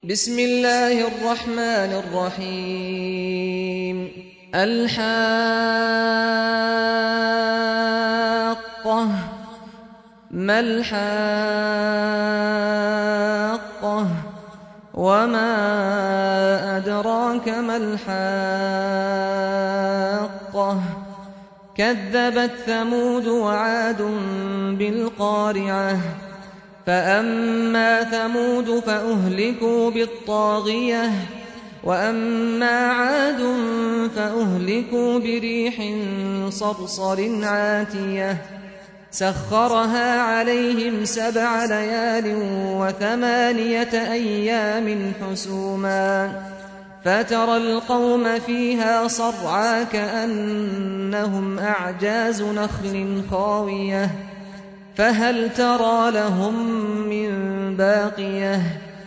بسم الله الرحمن الرحيم الحاقة ما الحاقة وما أدراك ما الحاقة كذبت ثمود وعاد بالقارعة فأما ثمود فأهلكوا بالطاغية وأما عاد فأهلكوا بريح صرصر عاتية سخرها عليهم 7 ليال و8 أيام حسوما فترى القوم فيها صرعى كأنهم أعجاز نخل خاوية فهل ترى لهم من باقية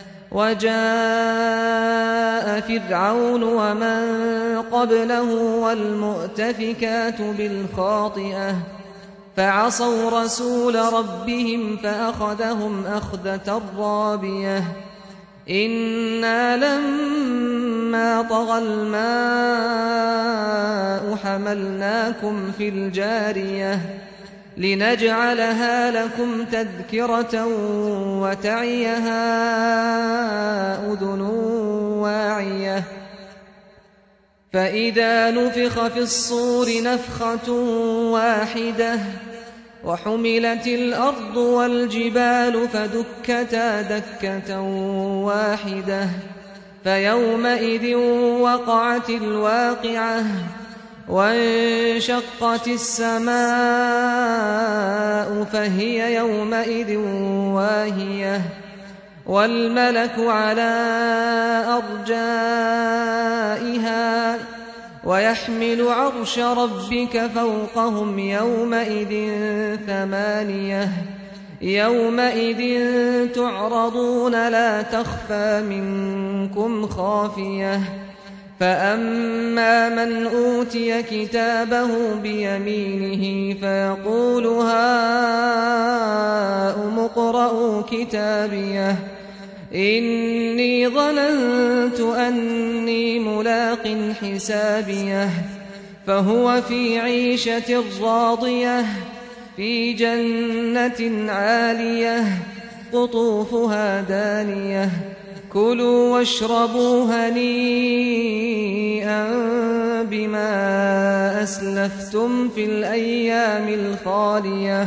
وجاء فرعون ومن قبله والمؤتفكات بالخاطئة فعصوا رسول ربهم فأخذهم أخذة رابية إنا لما طغى الماء حملناكم في الجارية لنجعلها لكم تذكرة وتعيها أذن واعية فإذا نفخ في الصور نفخة واحدة وحملت الأرض والجبال فدكتا دكة واحدة فيومئذ وقعت الواقعة وانشقت السماء فهي يومئذ واهية والملك على أرجائها ويحمل عرش ربك فوقهم يومئذ 8 يومئذ تعرضون لا تخفى منكم خافية فأما من أوتي كتابه بيمينه فيقول هاؤم اقرءوا كتابيه إني ظننت أني ملاق حسابيه فهو في عيشة راضية في جنة عالية قطوفها دانية كلوا واشربوا هنيئا بما أسلفتم في الأيام الخالية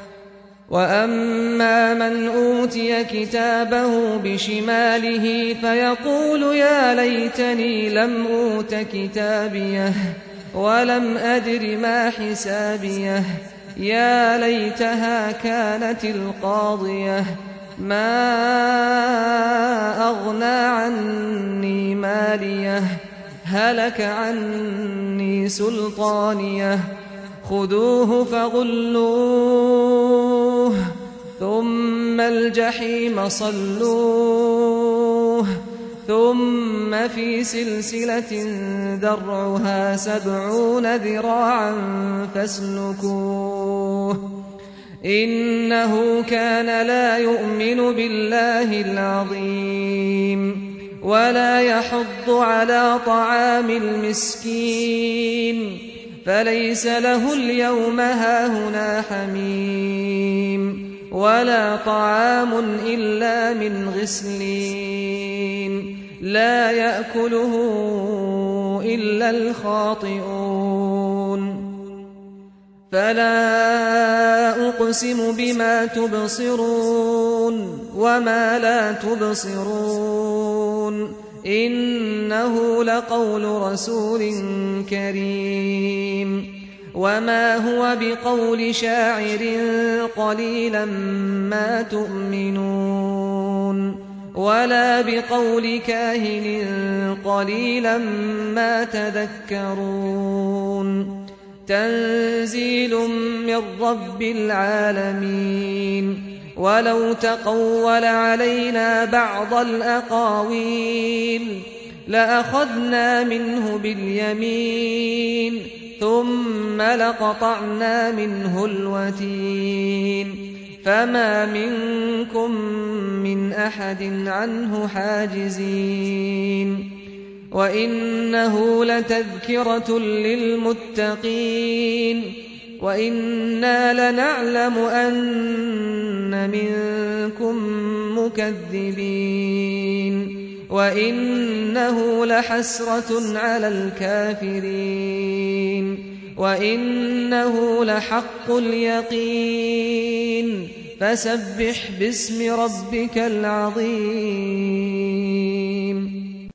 وأما من أوتي كتابه بشماله فيقول يا ليتني لم أوت كتابيه ولم أدر ما حسابيه يا ليتها كانت القاضية ما أغنى عني ماليه هلك عني سلطانيه خذوه فغلوه ثم الجحيم صلوه ثم في سلسلة ذرعها 70 ذراعا فاسلكوه إنه كان لا يؤمن بالله العظيم ولا يحض على طعام المسكين فليس له اليوم هاهنا حميم ولا طعام إلا من غسلين لا يأكله إلا الخاطئون فلا أقسم بما تبصرون وما لا تبصرون إنه لقول رسول كريم وما هو بقول شاعر قليلا ما تؤمنون ولا بقول كاهن قليلا ما تذكرون تنزيل من رب العالمين ولو تقول علينا بعض الأقاويل لأخذنا منه باليمين ثم لقطعنا منه الوتين فما منكم من أحد عنه حاجزين وإنه لتذكرة للمتقين وإنا لنعلم أن منكم مكذبين وإنه لحسرة على الكافرين وإنه لحق اليقين فسبح باسم ربك العظيم.